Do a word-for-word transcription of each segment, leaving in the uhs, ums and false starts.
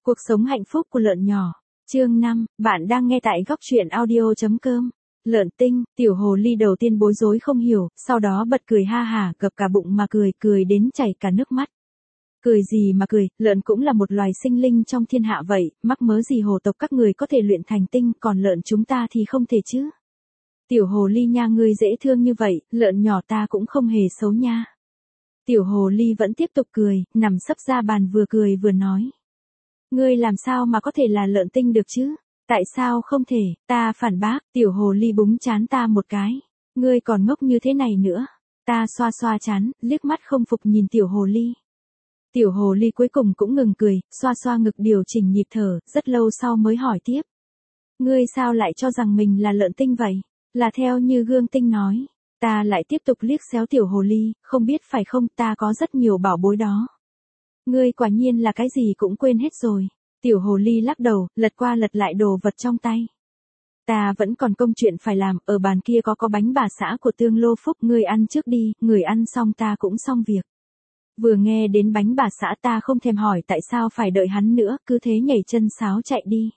Cuộc sống hạnh phúc của lợn nhỏ. Chương năm, bạn đang nghe tại góc truyện audio chấm com. Lợn tinh, tiểu hồ ly đầu tiên bối rối không hiểu, sau đó bật cười ha hả, gập cả bụng mà cười, cười đến chảy cả nước mắt. Cười gì mà cười, lợn cũng là một loài sinh linh trong thiên hạ vậy, mắc mớ gì hồ tộc các người có thể luyện thành tinh, còn lợn chúng ta thì không thể chứ. Tiểu hồ ly nha, ngươi dễ thương như vậy, lợn nhỏ ta cũng không hề xấu nha. Tiểu hồ ly vẫn tiếp tục cười, nằm sấp ra bàn vừa cười vừa nói. Ngươi làm sao mà có thể là lợn tinh được chứ? Tại sao không thể? Ta phản bác, tiểu hồ ly búng chán ta một cái. Ngươi còn ngốc như thế này nữa. Ta xoa xoa chán, liếc mắt không phục nhìn tiểu hồ ly. Tiểu hồ ly cuối cùng cũng ngừng cười, xoa xoa ngực điều chỉnh nhịp thở, rất lâu sau mới hỏi tiếp. Ngươi sao lại cho rằng mình là lợn tinh vậy? Là theo như gương tinh nói. Ta lại tiếp tục liếc xéo tiểu hồ ly, không biết phải không, ta có rất nhiều bảo bối đó. Ngươi quả nhiên là cái gì cũng quên hết rồi. Tiểu hồ ly lắc đầu, lật qua lật lại đồ vật trong tay. Ta vẫn còn công chuyện phải làm, ở bàn kia có có bánh bà xã của Tương Lô Phúc, ngươi ăn trước đi, người ăn xong ta cũng xong việc. Vừa nghe đến bánh bà xã ta không thèm hỏi tại sao phải đợi hắn nữa, cứ thế nhảy chân sáo chạy đi.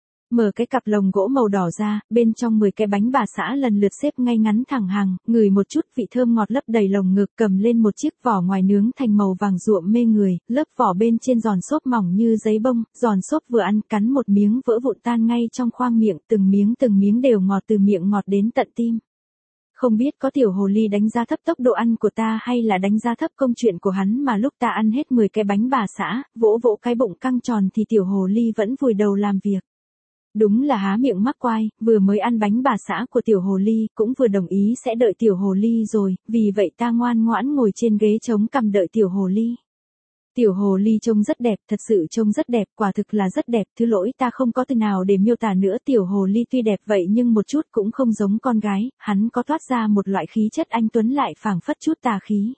Mở cái cặp lồng gỗ màu đỏ ra, bên trong mười cái bánh bà xã lần lượt xếp ngay ngắn thẳng hàng, ngửi một chút vị thơm ngọt lấp đầy lồng ngực, cầm lên một chiếc vỏ ngoài nướng thành màu vàng ruộm mê người, lớp vỏ bên trên giòn xốp mỏng như giấy bông, giòn xốp vừa ăn cắn một miếng vỡ vụn tan ngay trong khoang miệng, từng miếng từng miếng đều ngọt từ miệng ngọt đến tận tim. Không biết có tiểu hồ ly đánh giá thấp tốc độ ăn của ta hay là đánh giá thấp công chuyện của hắn mà lúc ta ăn hết mười cái bánh bà xã, vỗ vỗ cái bụng căng tròn thì tiểu hồ ly vẫn vùi đầu làm việc. Đúng là há miệng mắc quai, vừa mới ăn bánh bà xã của tiểu hồ ly, cũng vừa đồng ý sẽ đợi tiểu hồ ly rồi, vì vậy ta ngoan ngoãn ngồi trên ghế chống cằm đợi tiểu hồ ly. Tiểu hồ ly trông rất đẹp, thật sự trông rất đẹp, quả thực là rất đẹp, thứ lỗi ta không có từ nào để miêu tả nữa. Tiểu hồ ly tuy đẹp vậy nhưng một chút cũng không giống con gái, hắn có toát ra một loại khí chất anh tuấn lại phảng phất chút tà khí.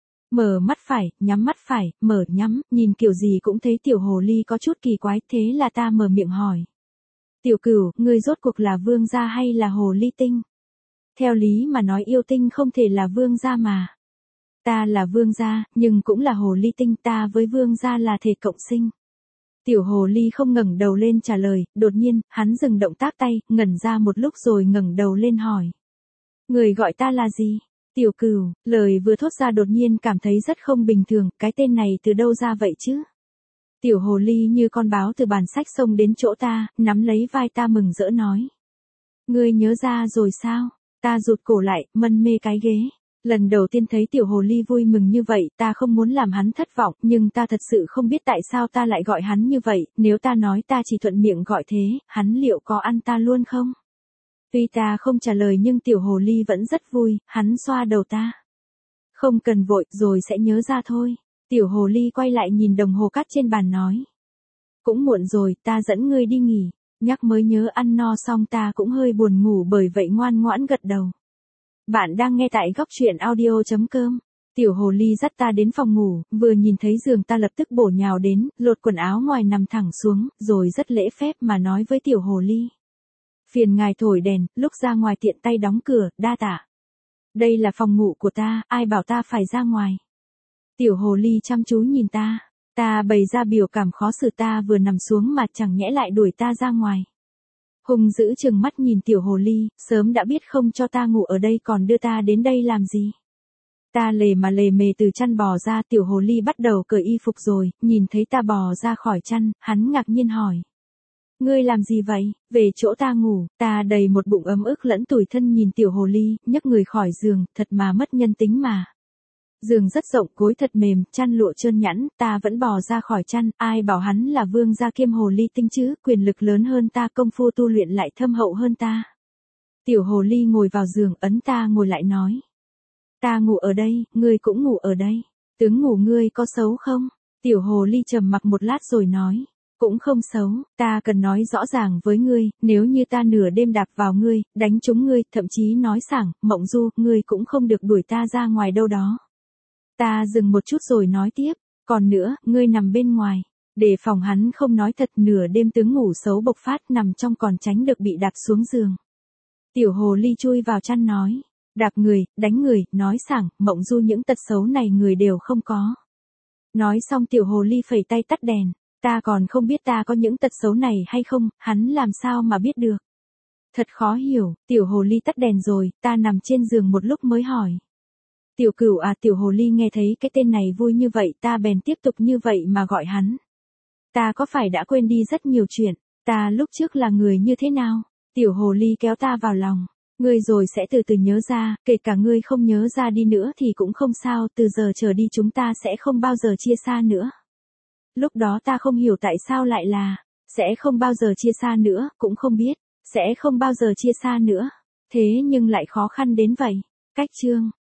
Mở mắt phải, nhắm mắt phải, mở nhắm, nhìn kiểu gì cũng thấy tiểu hồ ly có chút kỳ quái, thế là ta mở miệng hỏi. Tiểu cửu, ngươi rốt cuộc là vương gia hay là hồ ly tinh? Theo lý mà nói yêu tinh không thể là vương gia mà. Ta là vương gia, nhưng cũng là hồ ly tinh, ta với vương gia là thể cộng sinh. Tiểu hồ ly không ngẩng đầu lên trả lời, đột nhiên, hắn dừng động tác tay, ngẩn ra một lúc rồi ngẩng đầu lên hỏi. Người gọi ta là gì? Tiểu cửu, lời vừa thốt ra đột nhiên cảm thấy rất không bình thường, cái tên này từ đâu ra vậy chứ? Tiểu hồ ly như con báo từ bàn sách xông đến chỗ ta, nắm lấy vai ta mừng rỡ nói. Ngươi nhớ ra rồi sao? Ta rụt cổ lại, mân mê cái ghế. Lần đầu tiên thấy tiểu hồ ly vui mừng như vậy, ta không muốn làm hắn thất vọng, nhưng ta thật sự không biết tại sao ta lại gọi hắn như vậy, nếu ta nói ta chỉ thuận miệng gọi thế, hắn liệu có ăn ta luôn không? Tuy ta không trả lời nhưng tiểu hồ ly vẫn rất vui, hắn xoa đầu ta. Không cần vội, rồi sẽ nhớ ra thôi. Tiểu hồ ly quay lại nhìn đồng hồ cát trên bàn nói. Cũng muộn rồi, ta dẫn ngươi đi nghỉ. Nhắc mới nhớ ăn no xong ta cũng hơi buồn ngủ, bởi vậy ngoan ngoãn gật đầu. Bạn đang nghe tại góc truyện audio chấm com. Tiểu hồ ly dắt ta đến phòng ngủ, vừa nhìn thấy giường ta lập tức bổ nhào đến, lột quần áo ngoài nằm thẳng xuống, rồi rất lễ phép mà nói với tiểu hồ ly. Phiền ngài thổi đèn, lúc ra ngoài tiện tay đóng cửa, đa tạ. Đây là phòng ngủ của ta, ai bảo ta phải ra ngoài. Tiểu hồ ly chăm chú nhìn ta, ta bày ra biểu cảm khó xử, ta vừa nằm xuống mà chẳng nhẽ lại đuổi ta ra ngoài. Hùng dữ trừng mắt nhìn tiểu hồ ly, sớm đã biết không cho ta ngủ ở đây còn đưa ta đến đây làm gì. Ta lề mà lề mề từ chăn bò ra, tiểu hồ ly bắt đầu cởi y phục rồi, nhìn thấy ta bò ra khỏi chăn, hắn ngạc nhiên hỏi. Ngươi làm gì vậy? Về chỗ ta ngủ, ta đầy một bụng ấm ức lẫn tủi thân nhìn tiểu hồ ly, nhấc người khỏi giường, thật mà mất nhân tính mà. Giường rất rộng, gối thật mềm, chăn lụa trơn nhẵn, ta vẫn bò ra khỏi chăn, ai bảo hắn là vương gia kiêm hồ ly tinh chứ, quyền lực lớn hơn ta, công phu tu luyện lại thâm hậu hơn ta. Tiểu hồ ly ngồi vào giường, ấn ta ngồi lại nói. Ta ngủ ở đây, ngươi cũng ngủ ở đây. Tướng ngủ ngươi có xấu không? Tiểu hồ ly trầm mặc một lát rồi nói. Cũng không xấu, ta cần nói rõ ràng với ngươi, nếu như ta nửa đêm đạp vào ngươi, đánh trúng ngươi, thậm chí nói sảng, mộng du, ngươi cũng không được đuổi ta ra ngoài đâu đó. Ta dừng một chút rồi nói tiếp, còn nữa, ngươi nằm bên ngoài, để phòng hắn không nói thật, nửa đêm tướng ngủ xấu bộc phát nằm trong còn tránh được bị đạp xuống giường. Tiểu hồ ly chui vào chăn nói, đạp người, đánh người, nói sảng, mộng du những tật xấu này người đều không có. Nói xong tiểu hồ ly phẩy tay tắt đèn, Ta còn không biết ta có những tật xấu này hay không, hắn làm sao mà biết được. Thật khó hiểu, tiểu hồ ly tắt đèn rồi, ta nằm trên giường một lúc mới hỏi. Tiểu Cửu à, tiểu hồ ly nghe thấy cái tên này vui như vậy, ta bèn tiếp tục như vậy mà gọi hắn. Ta có phải đã quên đi rất nhiều chuyện, ta lúc trước là người như thế nào? Tiểu hồ ly kéo ta vào lòng. Ngươi rồi sẽ từ từ nhớ ra, kể cả ngươi không nhớ ra đi nữa thì cũng không sao, từ giờ trở đi chúng ta sẽ không bao giờ chia xa nữa. Lúc đó ta không hiểu tại sao lại là, sẽ không bao giờ chia xa nữa, cũng không biết, sẽ không bao giờ chia xa nữa. Thế nhưng lại khó khăn đến vậy. Cách chương